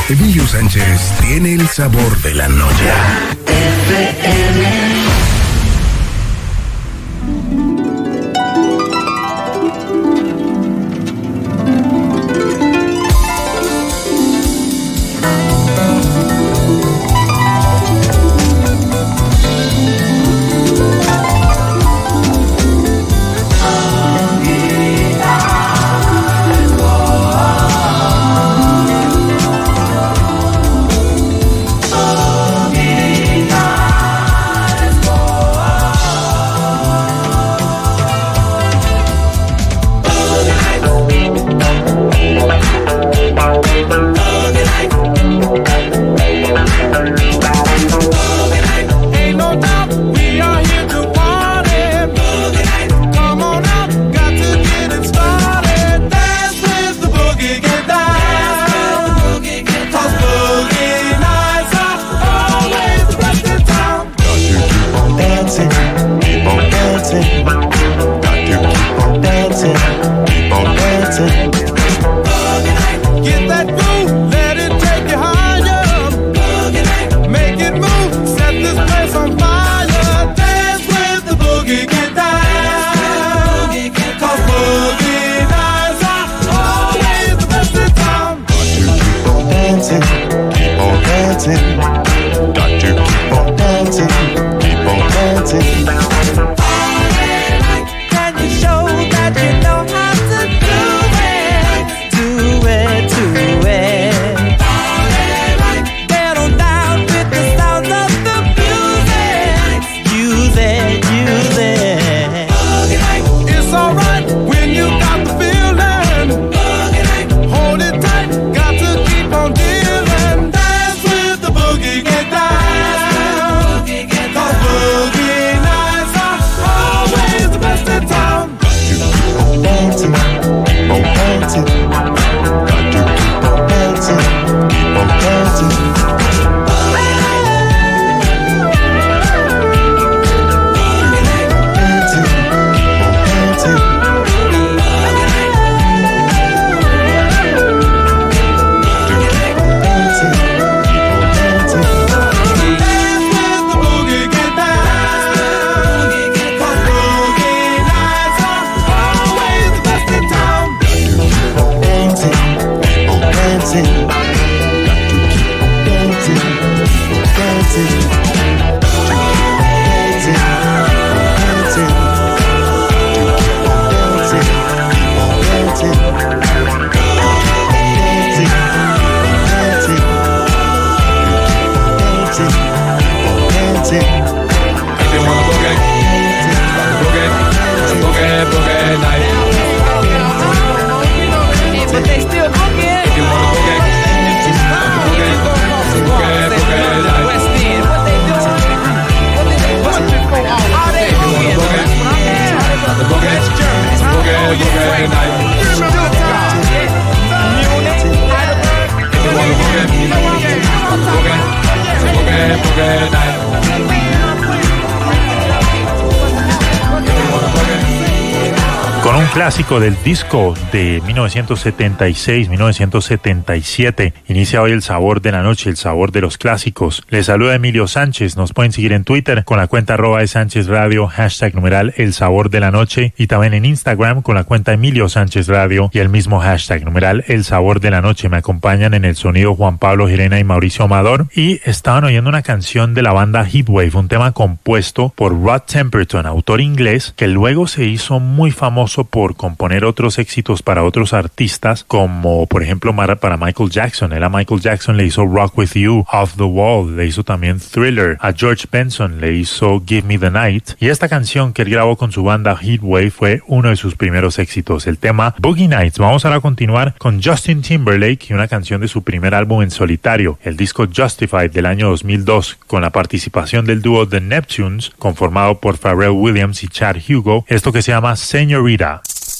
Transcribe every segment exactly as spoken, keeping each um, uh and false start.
Emilio Sánchez tiene el sabor de la noche. F M. Con un clásico del disco de mil novecientos setenta y seis, mil novecientos setenta y siete, inicia hoy el sabor de la noche, el sabor de los clásicos. Les saluda Emilio Sánchez. Nos pueden seguir en Twitter con la cuenta arroba de Sánchez Radio, hashtag numeral el sabor de la noche, y también en Instagram con la cuenta Emilio Sánchez Radio y el mismo hashtag numeral el sabor de la noche. Me acompañan en el sonido Juan Pablo Girena y Mauricio Amador, y estaban oyendo una canción de la banda Heatwave, un tema compuesto por Rod Temperton, autor inglés, que luego se hizo muy famoso por componer otros éxitos para otros artistas, como por ejemplo para Michael Jackson. Él a Michael Jackson le hizo Rock With You, Off the Wall, le hizo también Thriller. A George Benson le hizo Give Me the Night, y esta canción que él grabó con su banda Heatwave fue uno de sus primeros éxitos, el tema Boogie Nights. Vamos ahora a continuar con Justin Timberlake y una canción de su primer álbum en solitario, el disco Justified del año dos mil dos, con la participación del dúo The Neptunes, conformado por Pharrell Williams y Chad Hugo, esto que se llama Señorita.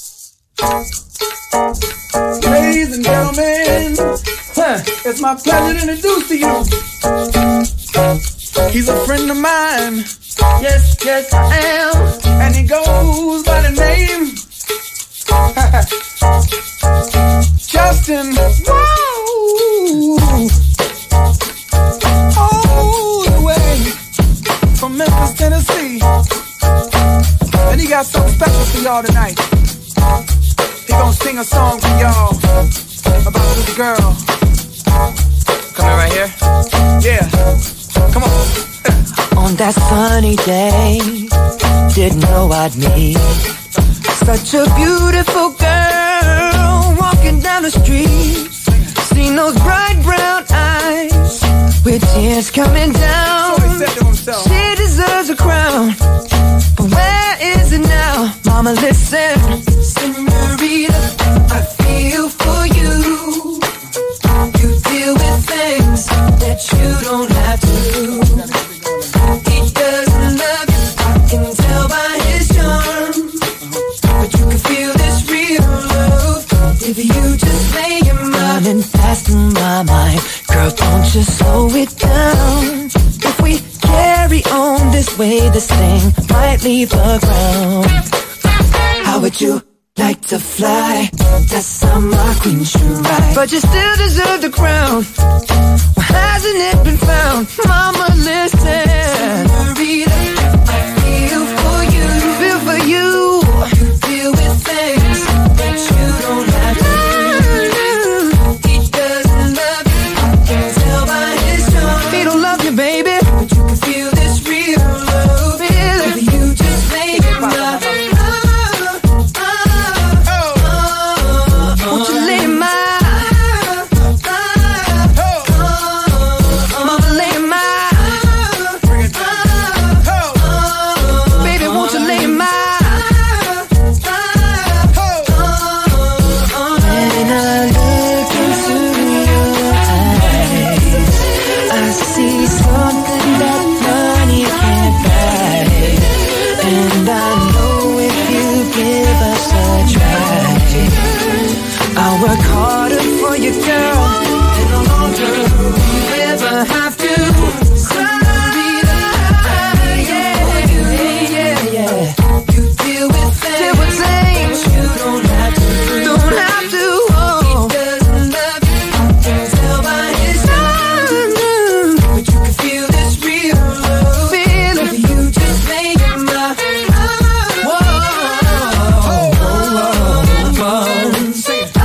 Ladies and gentlemen, huh, it's my pleasure to introduce to you. He's a friend of mine. Yes, yes, I am. And he goes by the name Justin. Whoa. got something special for y'all tonight. He gonna sing a song for y'all about this girl. Coming right here? Yeah. Come on. On that sunny day, didn't know I'd meet such a beautiful girl walking down the street. Seen those bright brown eyes with tears coming down. So he said to himself, she deserves a crown, but where is it now? Mama, listen, señorita, I feel for you. You deal with things that you don't have to. He doesn't love you, I can tell by his charm, but you can feel this real love if you just lay your mind and fast in my mind. Girl, don't just slow it down. If we carry on this way, this thing might leave the ground. How would you like to fly? That's how my queen should ride. But you still deserve the crown. Why hasn't it been found? Mama, listen. Senorita, I feel for you. Feel for you. You deal with things that you don't have to. He doesn't love you, I can tell by his charm. He don't love you, baby, but you can feel this real love. Feel it. If you just make it right. Work harder for you, girl, and no longer will you ever have to. Senorita, yeah, yeah, yeah. You deal with things, deal with things you don't have to. Don't have to. Oh. He doesn't love you, I can tell by his eyes, but you can feel this real love. Feel it. If you just lay your mind. Whoa, whoa, whoa, whoa. Sing it.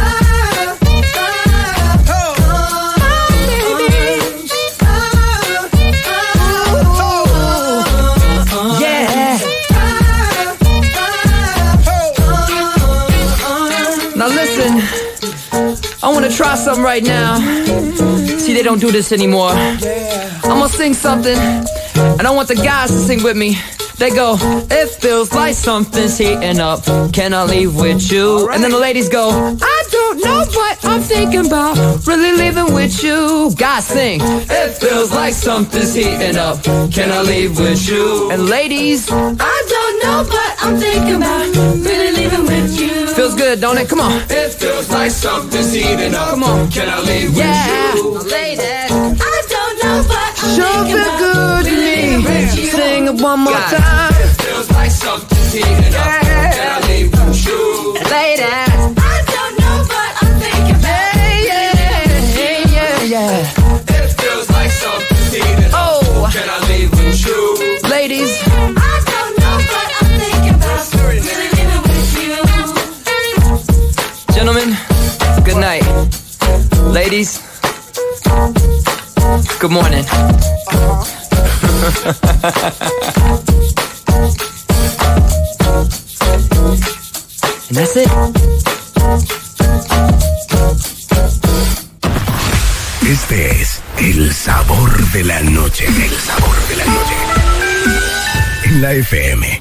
I wanna try something right now. See, they don't do this anymore. I'm gonna sing something, and I want the guys to sing with me. They go, it feels like something's heating up. Can I leave with you? And then the ladies go, I don't know what I'm thinking about. Really leaving with you. Guys sing, it feels like something's heating up. Can I leave with you? And ladies, I don't know what I'm thinking about. Really leaving with you. Feels good, don't it? Come on. It feels like something's heating up. Come on. Can I leave yeah. with you? Ladies, I don't know what I'm sure thinking feel about. good to me. Sing it one more God. time. It feels like something's heating up. Yeah. Can I leave with you? Ladies, I don't know what I'm thinking about. yeah, yeah, yeah, yeah. It feels like something's heating up. Oh. Can I leave with you? Ladies, I don't know what I'm thinking about. Really living with you. gentlemen, good night. Ladies, good morning. And that's it. Este es el sabor de la noche. El sabor de la noche. En la F M.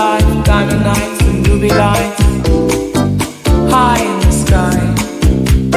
Diamond nights and ruby lights high in the sky.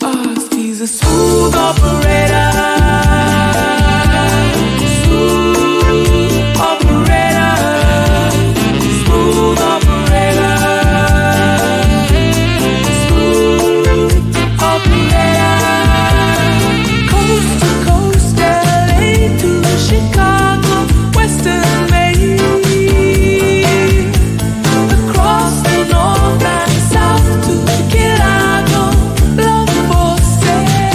ask. He's a smooth operator. Smooth operator. Smooth operator. Smooth operator. Coast to coast, L A to Chicago, Western Maine. Across the north and south to Chicago, love for sale.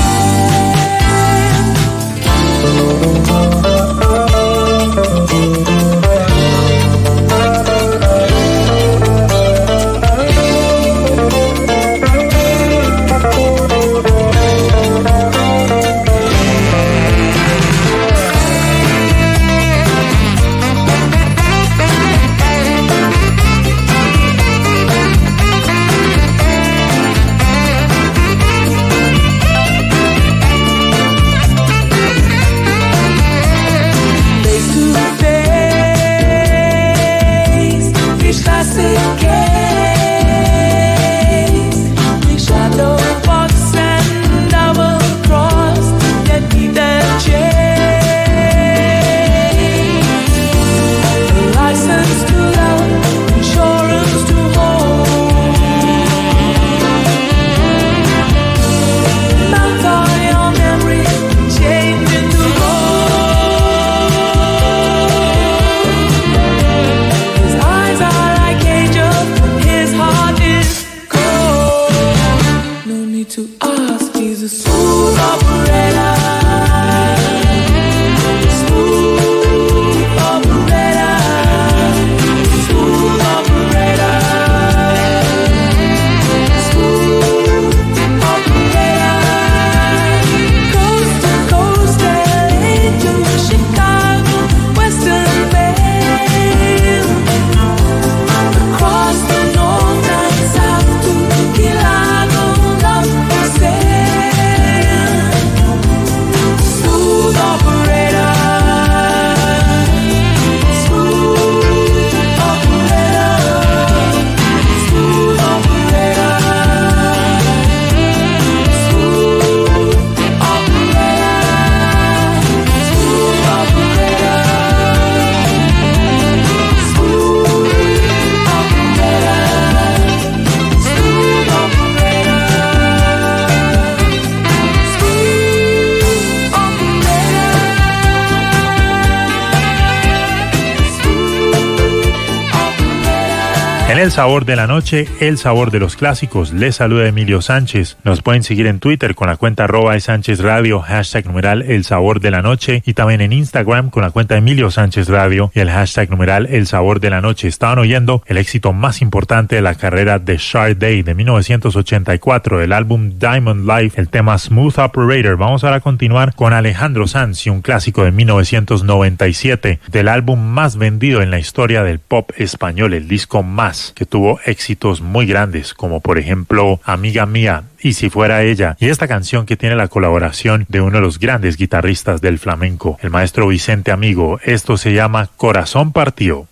En El Sabor de la Noche, el sabor de los clásicos, les saluda Emilio Sánchez. Nos pueden seguir en Twitter con la cuenta arroba de Sánchez Radio, hashtag numeral El Sabor de la Noche, y también en Instagram con la cuenta Emilio Sánchez Radio y el hashtag numeral El Sabor de la Noche. Estaban oyendo el éxito más importante de la carrera de Sade de mil novecientos ochenta y cuatro, del álbum Diamond Life, el tema Smooth Operator. Vamos ahora a continuar con Alejandro Sanz y un clásico de mil novecientos noventa y siete, del álbum más vendido en la historia del pop español, el disco Más, que tuvo éxitos muy grandes, como por ejemplo Amiga Mía y Si Fuera Ella, y esta canción que tiene la colaboración de uno de los grandes guitarristas del flamenco, el maestro Vicente Amigo. Esto se llama Corazón Partido.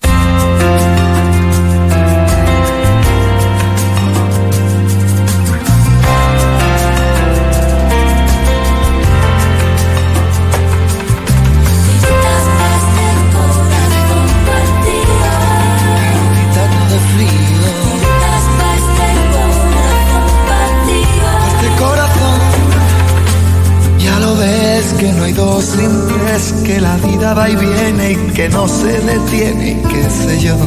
Simples, que la vida va y viene y que no se detiene, y qué sé yo.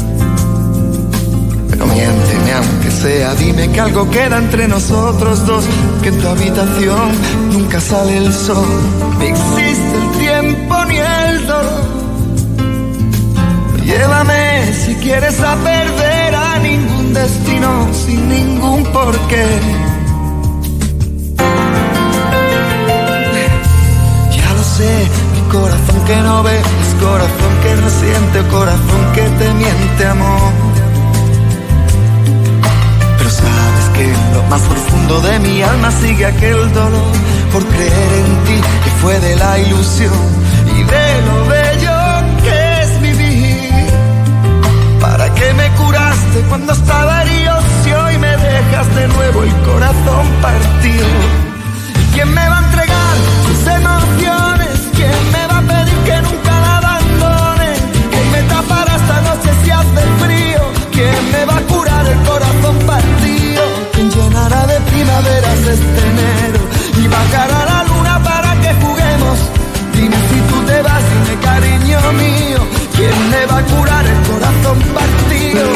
Pero miénteme aunque sea, dime que algo queda entre nosotros dos, que en tu habitación nunca sale el sol, ni existe el tiempo ni el dolor. Llévame si quieres a perder a ningún destino sin ningún porqué. Mi corazón que no ves, corazón que no siente, corazón que te miente, amor. Pero sabes que en lo más profundo de mi alma sigue aquel dolor por creer en ti, que fue de la ilusión y de lo bello que es vivir. ¿Para qué me curaste cuando estaba herido si hoy me dejas dejas de nuevo el corazón partido. ¿Y quién me va a entregar sus emociones? ¿Quién me va a pedir que nunca la abandone? ¿Quién me tapará esta noche si hace frío? ¿Quién me va a curar el corazón partido? ¿Quién llenará de primaveras este enero y bajará la luna para que juguemos? Dime si tú te vas, dime cariño mío, ¿quién me va a curar el corazón partido?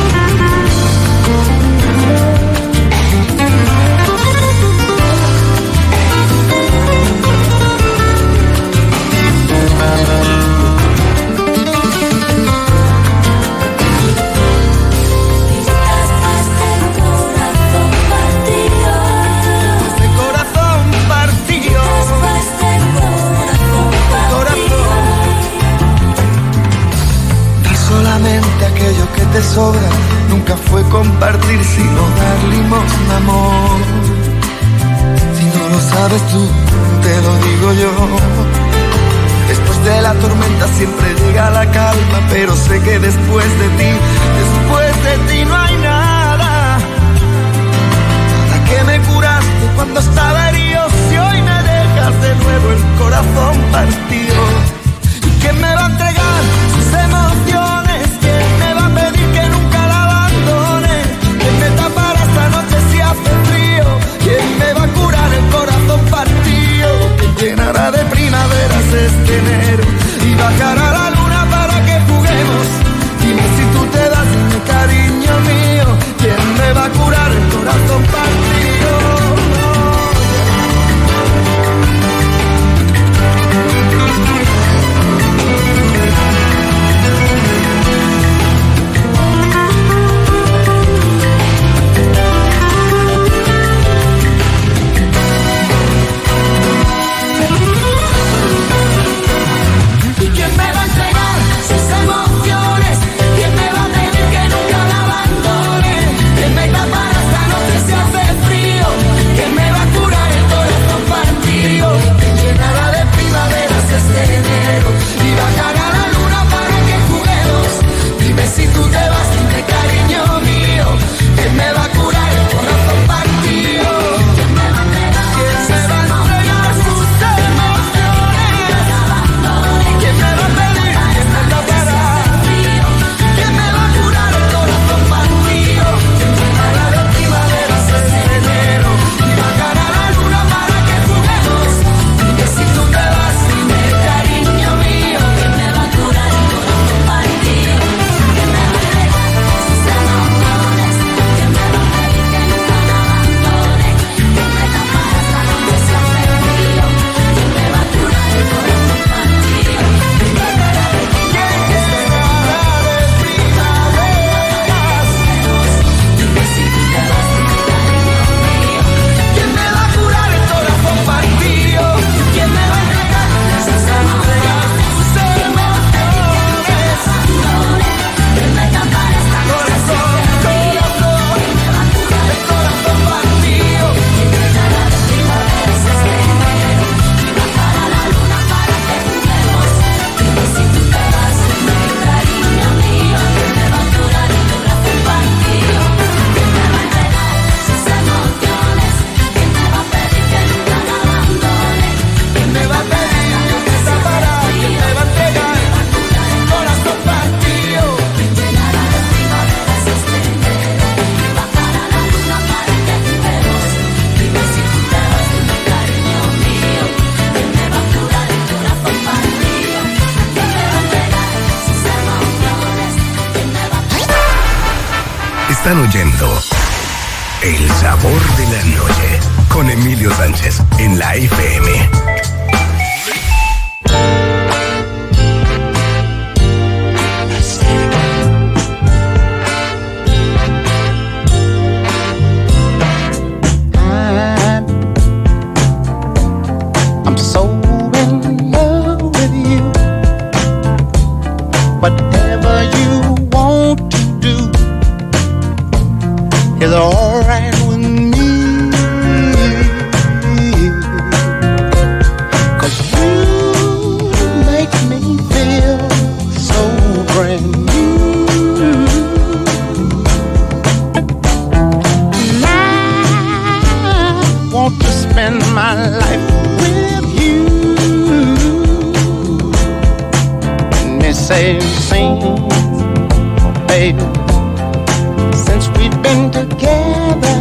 Aquello que te sobra nunca fue compartir, sino dar limosna, amor. Si no lo sabes tú, te lo digo yo. Después de la tormenta siempre llega la calma, pero sé que después de ti, después de ti no hay nada. Nada que me curaste cuando estaba herido, si hoy me dejas de nuevo el corazón partido. ¿Y quién me va a entregar sus emociones? ¿Quién me va a pedir que nunca la abandone? ¿Quién me tapará esta noche si hace frío? ¿Quién me va a curar el corazón partido? ¿Quién llenará de primaveras este enero y bajará la luna para que juguemos? Dime si tú te das, dime cariño mío, ¿quién me va a curar el corazón partido? Están oyendo El Sabor de la Noche con Emilio Sánchez en la F M. I'm so in love with you. Whatever you want to do is alright with me. spend my life with you. And they say, sing, baby, since we've been together,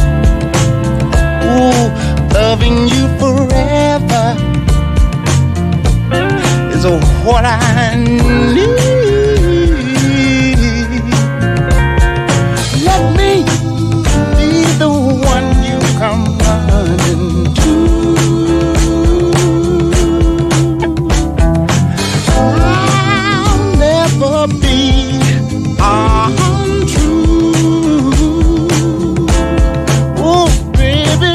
ooh, loving you forever is what I need. Let me be the one you come running to. I'll never be untrue. Oh, baby,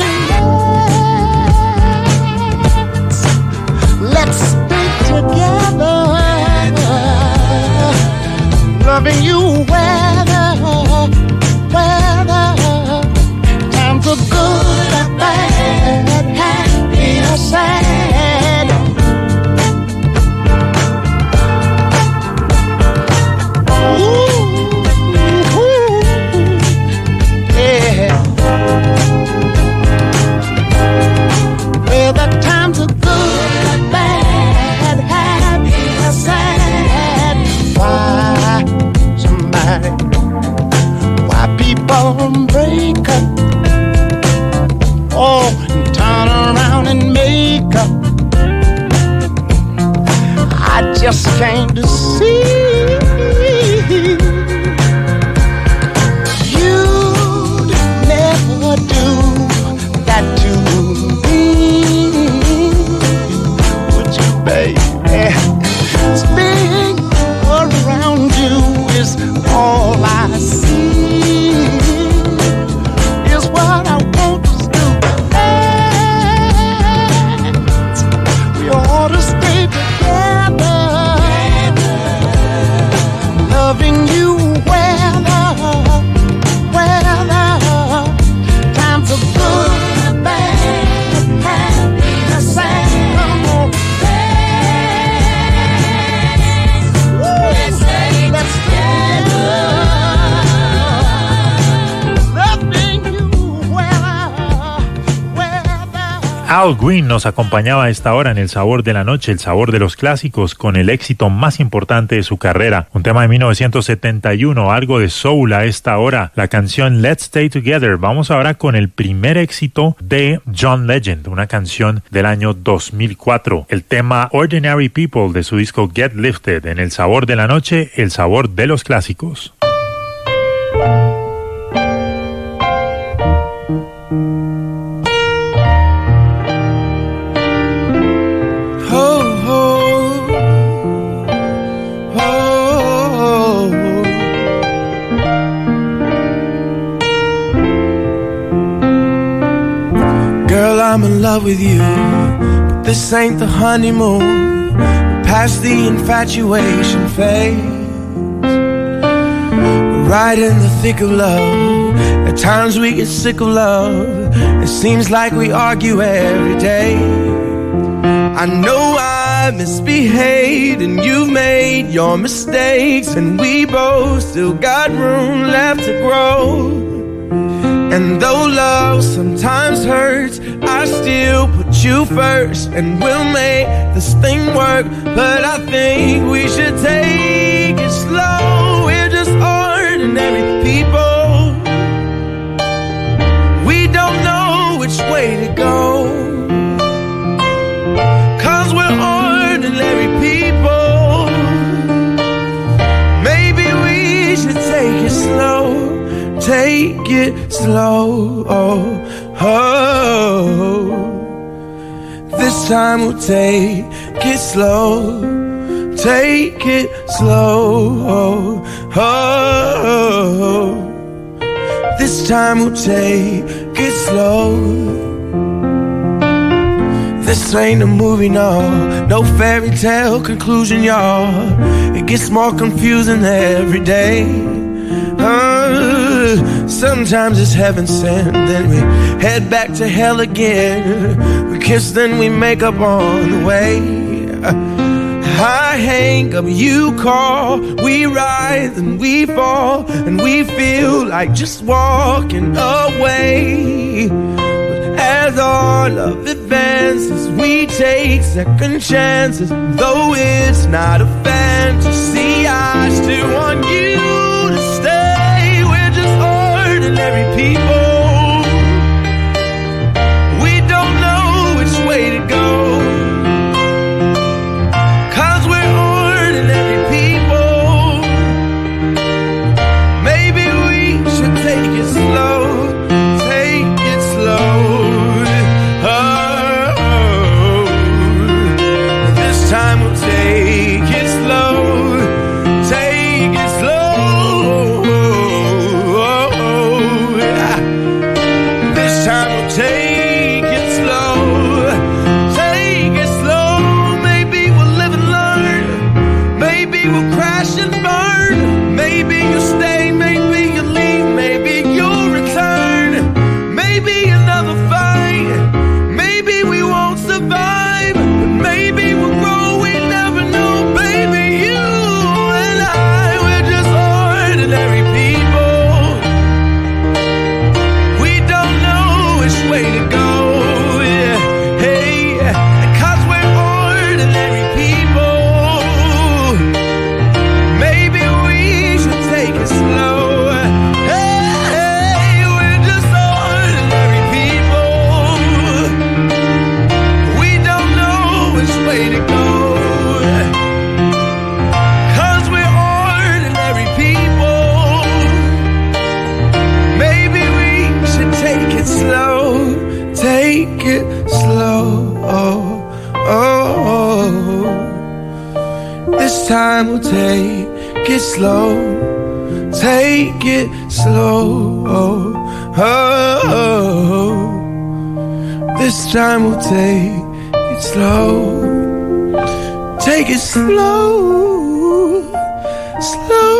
let's stay together, loving you weather, weather, times are good or bad, happy or sad. Ooh, ooh, yeah. Well, the times are good or bad, happy or sad. Why somebody, why people break up, oh, and turn around and make up? I just came to see you'd never do that to me, would you, baby? Spinning around you is all I see, is what I want to do. We ought to stay together, loving you weather, weather, times are good, bad, happy or sad. Come on, let's stay together, loving you weather, weather. Al Green nos acompañaba a esta hora en El Sabor de la Noche, el sabor de los clásicos, con el éxito más importante de su carrera. Un tema de mil novecientos setenta y uno, algo de soul a esta hora, la canción Let's Stay Together. Vamos ahora con el primer éxito de John Legend, una canción del año dos mil cuatro. El tema Ordinary People de su disco Get Lifted, en El Sabor de la Noche, el sabor de los clásicos. Oh, oh, oh. Girl, I'm in love with you, but this ain't the honeymoon. We're past the infatuation phase. We're right in the thick of love. At times we get sick of love. It seems like we argue every day. I know I misbehaved and you made your mistakes, and we both still got room left to grow. And though love sometimes hurts, I still put you first, and we'll make this thing work. But I think we should take it slow. We're just ordinary people. We don't know which way to go, 'cause we're ordinary people. Maybe we should take it slow. Take it slow. Oh, oh. This time we'll take it slow. Take it slow. Oh, oh. This time we'll take it slow. This ain't a movie, no. No fairy tale conclusion, y'all. It gets more confusing every day. Uh, sometimes it's heaven sent, then we head back to hell again. We kiss, then we make up on the way. I hang up, you call, we rise and we fall, and we feel like just walking away. But As our love advances, we take second chances. Though it's not a fantasy, I still want you to stay. We're just ordinary people. We don't know which way to go, 'cause we're ordinary people. Maybe we should take it slow. Take it slow. Time we'll take it slow, take it slow. This time we'll take it slow, take it slow. Maybe we'll live and learn, maybe we'll crash and burn. Maybe you'll stay, maybe you'll leave, maybe you'll return. Maybe another fight, maybe we won't survive, but maybe we'll grow. Ordinary people, we don't know which way to go, yeah. Hey, 'cause we're ordinary people. Maybe we should take it slow. Hey, we're just ordinary people. We don't know which way to go. Slow, take it slow. Oh, oh, oh. This time we'll take it slow, take it slow. Oh, oh, oh. This time we'll take it slow, take it slow, slow.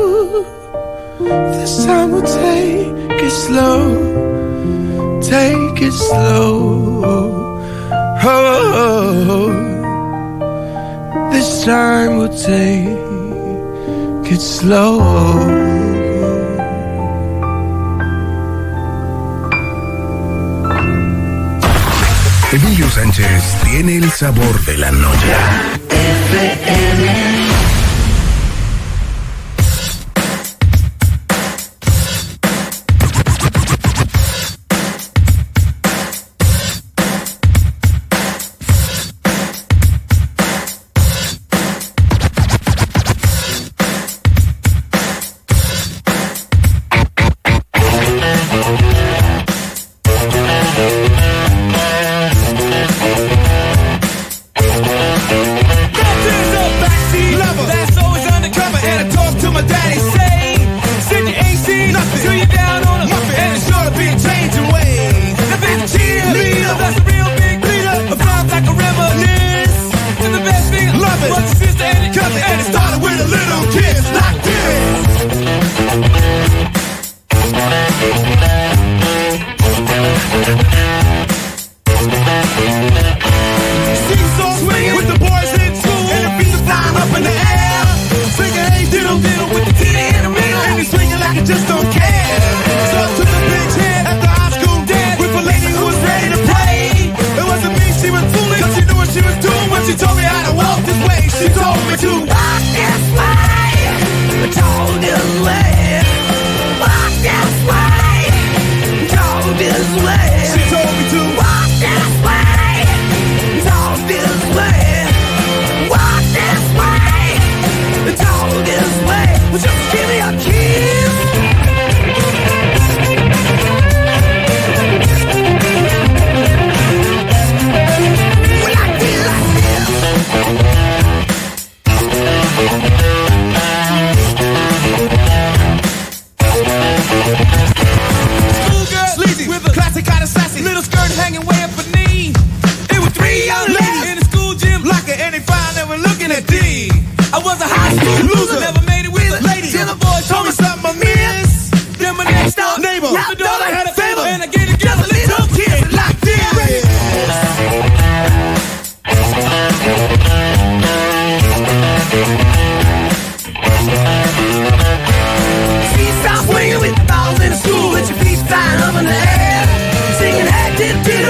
This time we'll take it slow. Take it slow. Oh, oh, oh. This time we'll take it slow. Emilio Sánchez tiene el sabor de la noche. F M. Seesaw swinging with the balls in the school with your feet flying up in the air, singing hey did did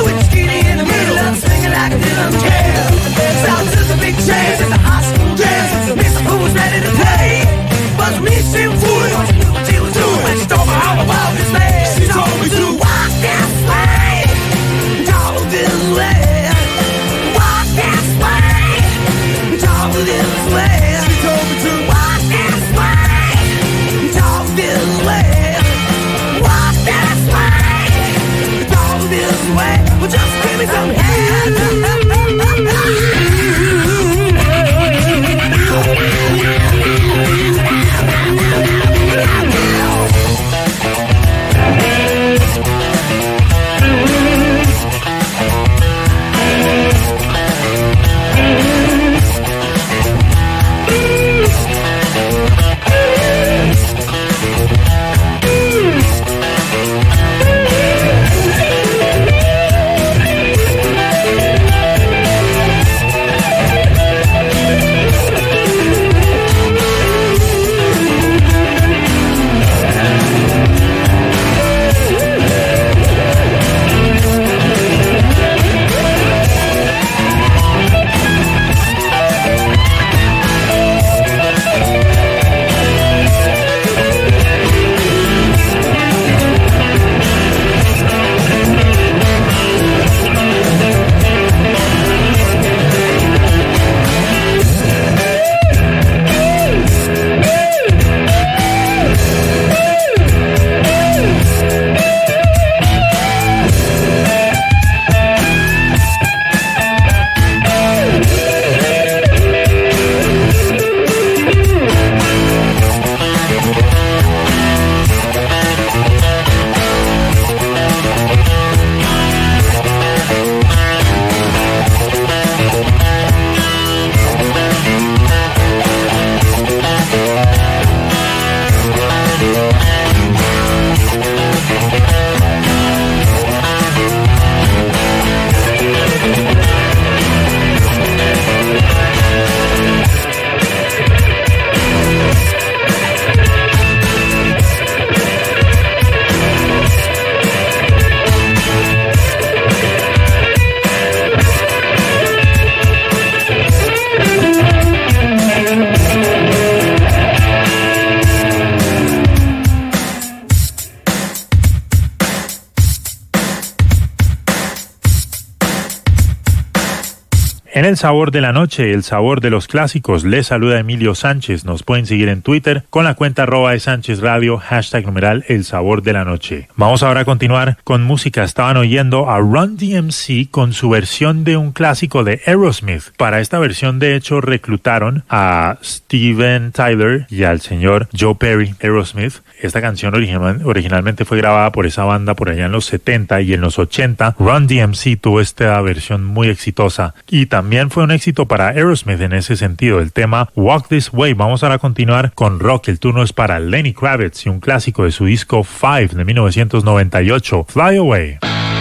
En el sabor de la noche, el sabor de los clásicos, les saluda Emilio Sánchez. Nos pueden seguir en Twitter con la cuenta arroba de Sánchez Radio, hashtag numeral el sabor de la noche. Vamos ahora a continuar con música. Estaban oyendo a Run D M C con su versión de un clásico de Aerosmith. Para esta versión, de hecho, reclutaron a Steven Tyler y al señor Joe Perry. Aerosmith, esta canción original, originalmente fue grabada por esa banda por allá en los setenta, y en los ochenta Run D M C tuvo esta versión muy exitosa y también fue un éxito para Aerosmith en ese sentido, el tema Walk This Way. Vamos ahora a continuar con rock. El turno es para Lenny Kravitz y un clásico de su disco Five de mil novecientos noventa y ocho, Fly Away.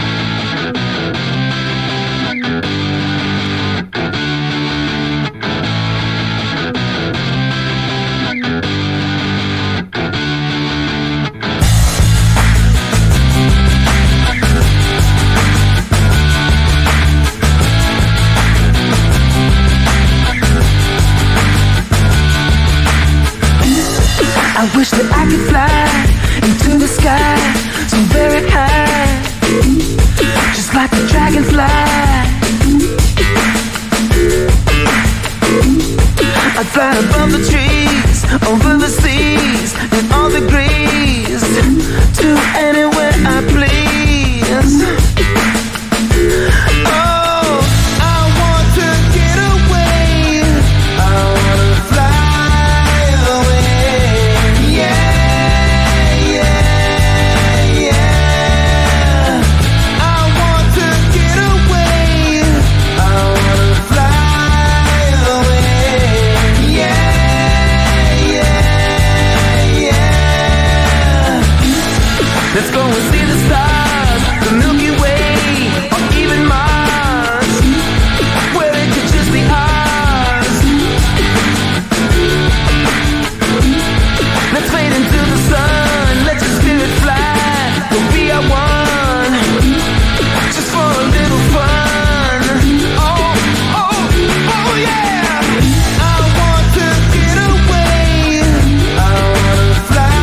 I wish that I could fly into the sky so very high, just like a dragonfly. I'd fly above the trees, over the seas, in all degrees, to anywhere I please. Oh, I want to get away, I want to fly. Let's go and see the stars, the Milky Way, or even Mars, where it could just be ours. Let's fade into the sun, let your spirit fly, we'll be our one, just for a little fun. Oh, oh, oh yeah! I want to get away, I want to fly.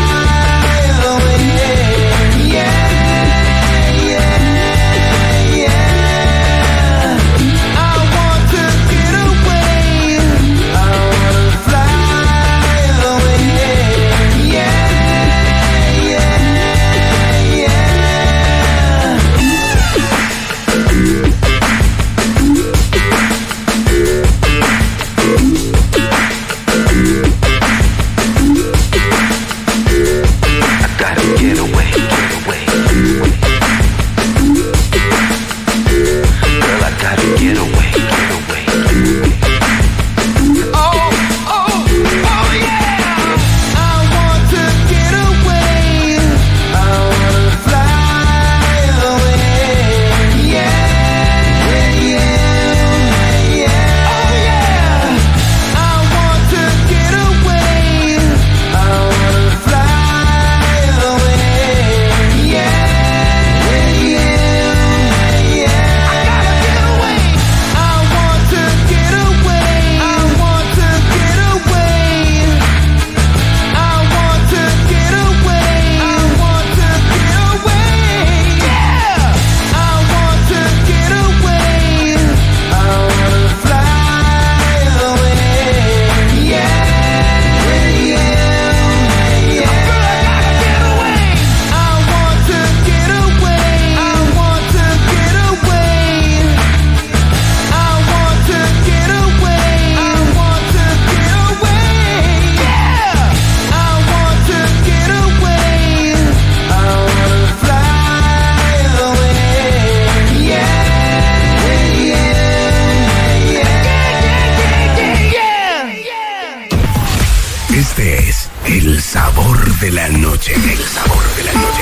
De la noche, el sabor de la noche.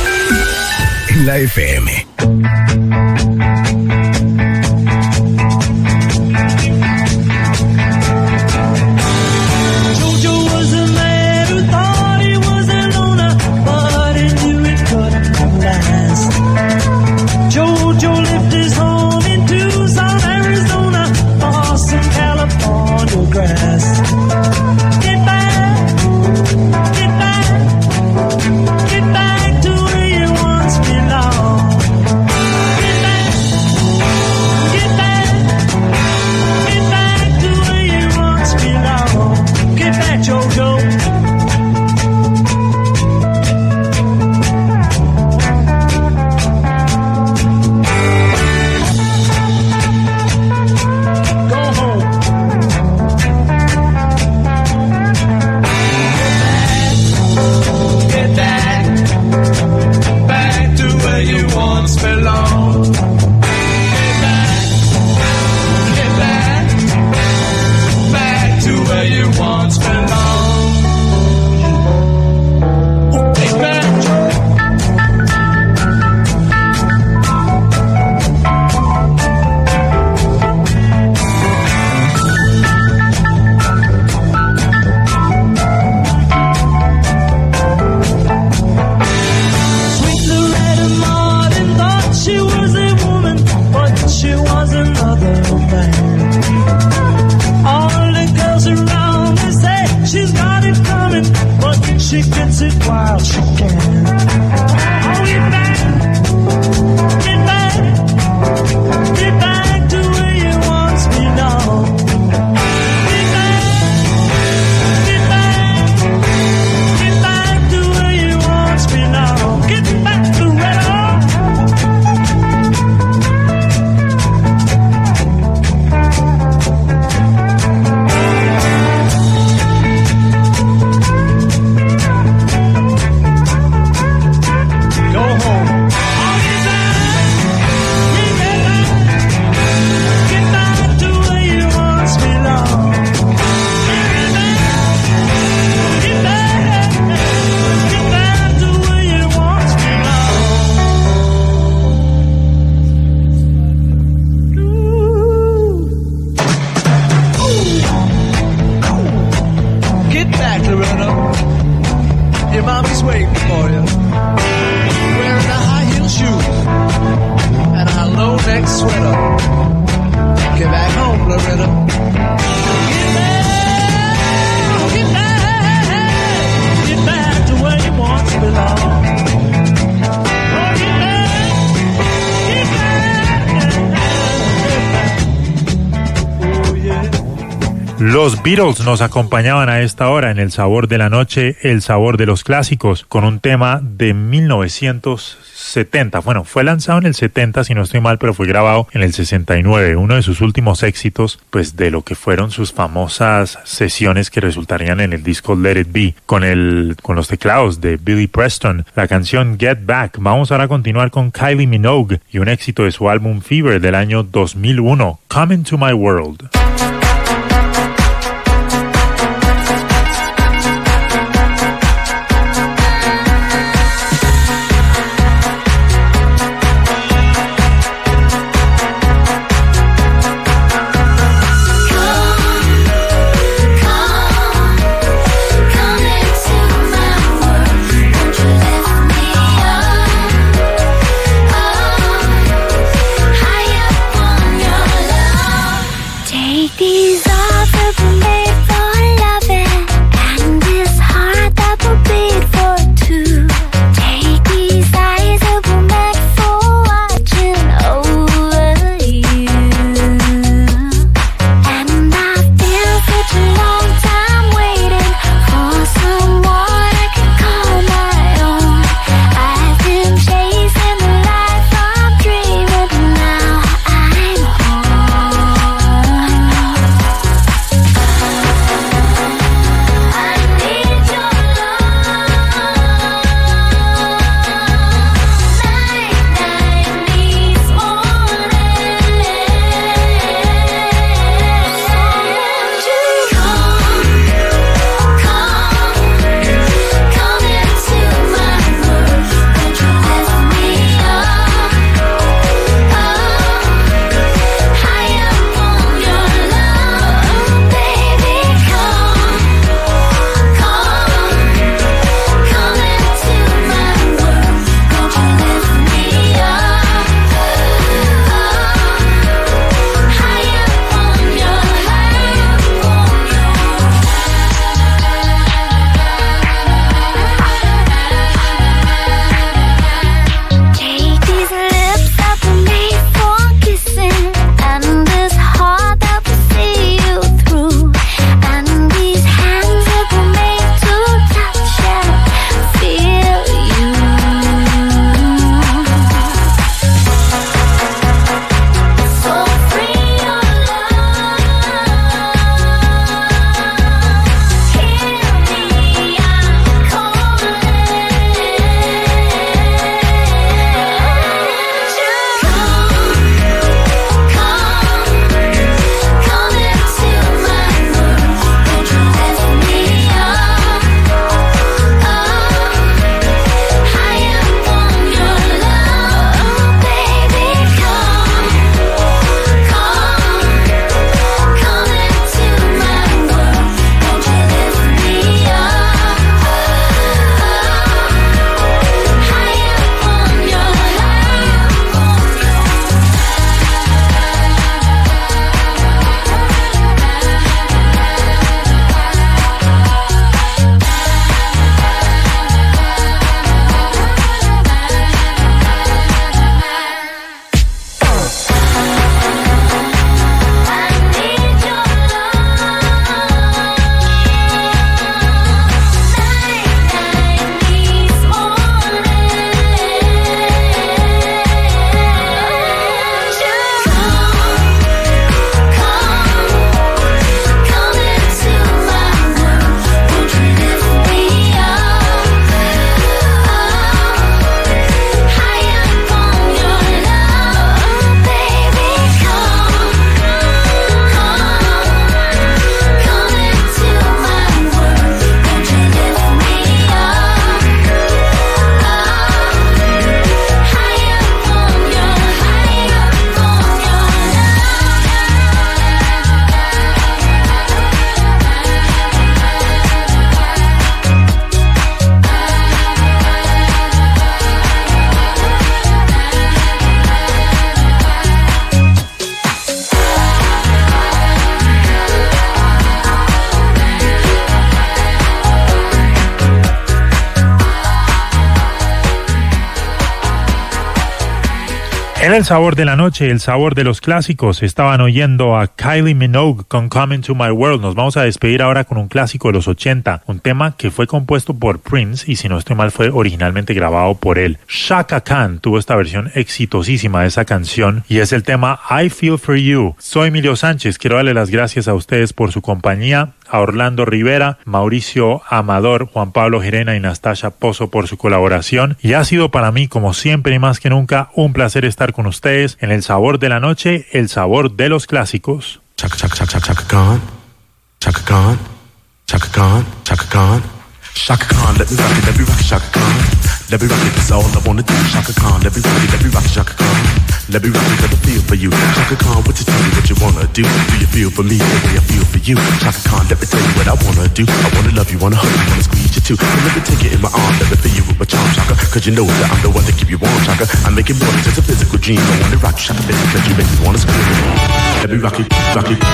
En la F M. Get back to where you once belonged. else she can. Oh, get back, get back, get back to where you once belonged. Get back, get back, get back to where you once belonged. Get back to red on. Go home. Oh, get back, get back, get back to where you once belonged. Get back, get back, get back to where you once belonged. Get back, Loretta. Your mommy's waiting for you. Wearing a high heel shoes and a low neck sweater. Get back home, Loretta. Get back, get back, get back to where you once belonged. Oh, get back, get back, get back. Oh, yeah. Los Beatles nos acompañaban a esta hora en El Sabor de la Noche, El Sabor de los Clásicos, con un tema de mil novecientos setenta. Bueno, fue lanzado en el setenta, si no estoy mal, pero fue grabado en el sesenta y nueve. Uno de sus últimos éxitos, pues de lo que fueron sus famosas sesiones que resultarían en el disco Let It Be, con, el, con los teclados de Billy Preston, la canción Get Back. Vamos ahora a continuar con Kylie Minogue y un éxito de su álbum Fever del año dos mil uno, Come Into My World. Take En el sabor de la noche, el sabor de los clásicos, estaban oyendo a Kylie Minogue con Come Into My World. Nos vamos a despedir ahora con un clásico de los ochenta, un tema que fue compuesto por Prince y si no estoy mal fue originalmente grabado por él. Chaka Khan tuvo esta versión exitosísima de esa canción y es el tema I Feel For You. Soy Emilio Sánchez, quiero darle las gracias a ustedes por su compañía, a Orlando Rivera, Mauricio Amador, Juan Pablo Gerena y Nastasha Pozo por su colaboración y ha sido para mí, como siempre y más que nunca, un placer estar con ustedes en el sabor de la noche, el sabor de los clásicos. Chaka Chaka Chaka Chaka Khan, Chaka Khan, Chaka Khan, Chaka Khan, Chaka Khan, let me rock it, let me rock it, Chaka Khan, let me rock it, that's all I wanna do. Chaka Khan, let me rock it, let me rock it, Chaka Khan, let me rock it, let me feel for you. Chaka Khan, what you tell me what you wanna do? Do you feel for me the way I feel for you? Chaka Khan, let me tell you what I wanna do. I wanna love you, wanna hug you, wanna squeeze you too. So let me take it in my arms, let me feel you with my charm, Chaka. Cause you know that I'm the one to keep you warm, Chaka. I make it more than just a physical dream. I wanna rock you, Chaka, baby, cause you make me wanna scream. Let me rock it, rock it.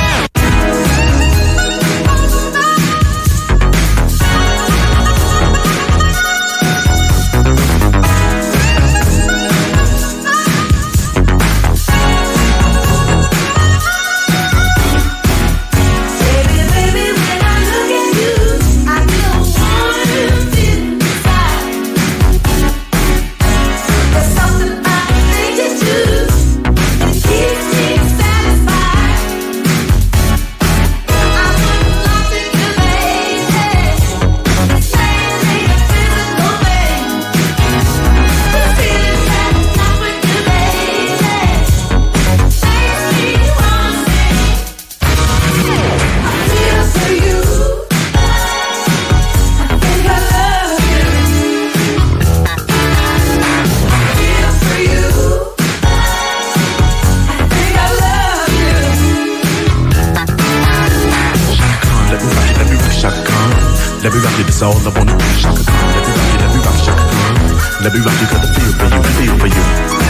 Let me rock it, that's all I wanna do. Chaka Khan, let me rock it, let me rock it, Chaka Khan. Let me rock it, cause I feel for you, feel for you.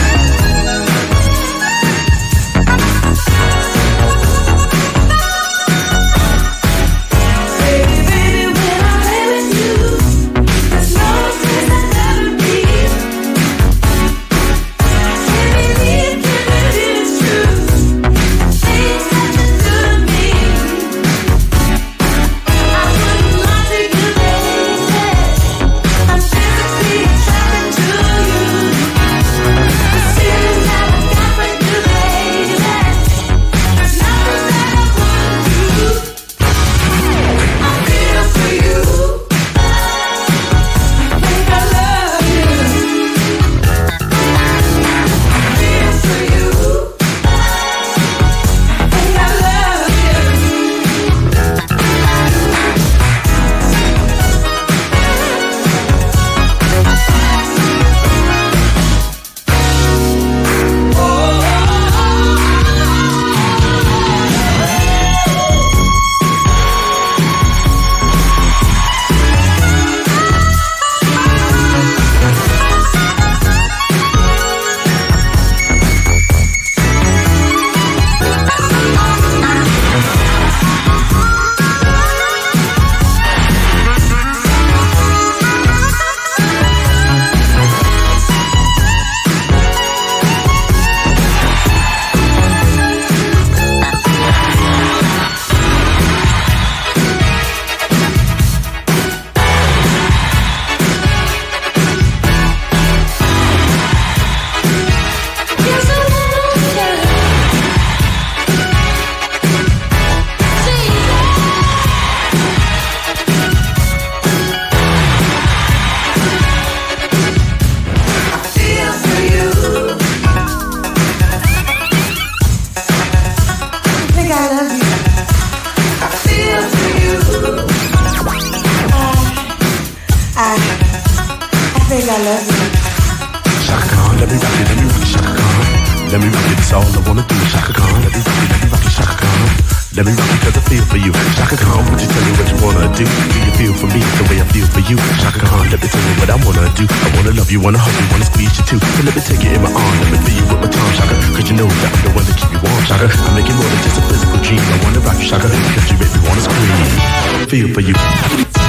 think I love you. Chaka Khan, let me rock it, let me rock it, Chaka Khan. Let me rock it, it's all I wanna do. Chaka Khan, let me rock it, let me rock it, Chaka Khan. Let me rock it cause I feel for you. Chaka Khan, would you tell me what you wanna do? Do you feel for me the way I feel for you? Chaka Khan, let me tell you what I wanna do. I wanna love you, wanna hug you, wanna squeeze you too. So let me take it in my arm, let me feel you with my tongue, Chaka. Cause you know that I'm the one to keep you warm, Chaka. I make it more than just a physical dream. I wanna rock you, Chaka, cause you make me wanna scream. Feel for you.